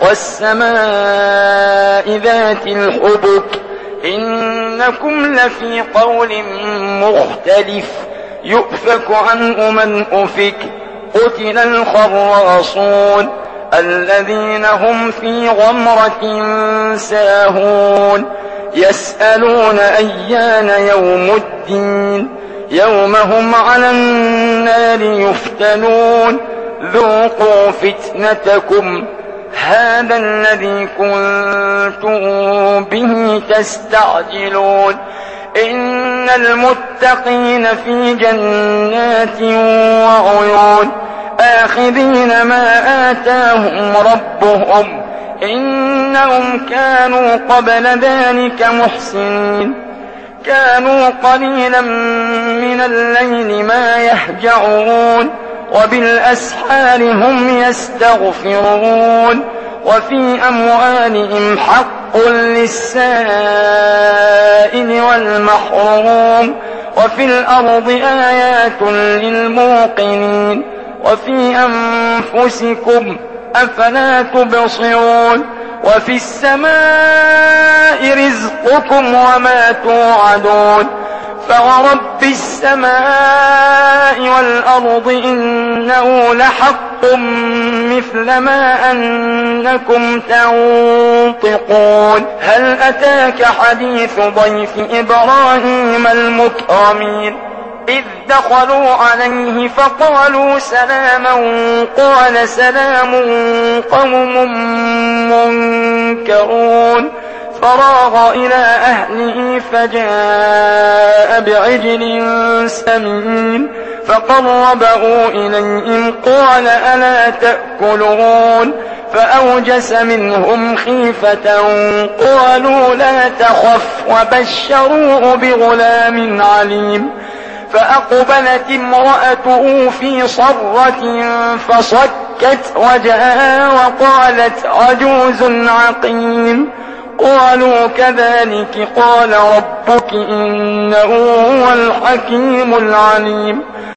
والسماء ذات الحبك إنكم لفي قول مختلف يؤفك عنه من أفك قتل الخراصون الذين هم في غمرة ساهون يسألون أيان يوم الدين يوم هم على النار يفتنون ذوقوا فتنتكم هذا الذي كنتم به تستعجلون إن المتقين في جنات وعيون آخذين ما آتاهم ربهم إنهم كانوا قبل ذلك محسنين كانوا قليلا من الليل ما يهجعون وبالأسحار هم يستغفرون وفي أموالهم حق للسائل والمحروم وفي الأرض آيات للموقنين وفي أنفسكم أفلا تبصرون وفي السماء رزقكم وما توعدون فورب السماء والأرض إنه لحق مثل ما أنكم تنطقون هل أتاك حديث ضيف إبراهيم المكرمين إذ دخلوا عليه فقالوا سلاما قال سلام قوم منكرون فراغ إلى أهله فجاء بعجل سمين فقربه إليهم قال ألا تأكلون فأوجس منهم خيفة قالوا لا تخف وبشروه بغلام عليم فأقبلت امرأته في صرة فصكت وجهها وقالت عجوز عقيم قالوا كذلك قال ربك إنه هو الحكيم العليم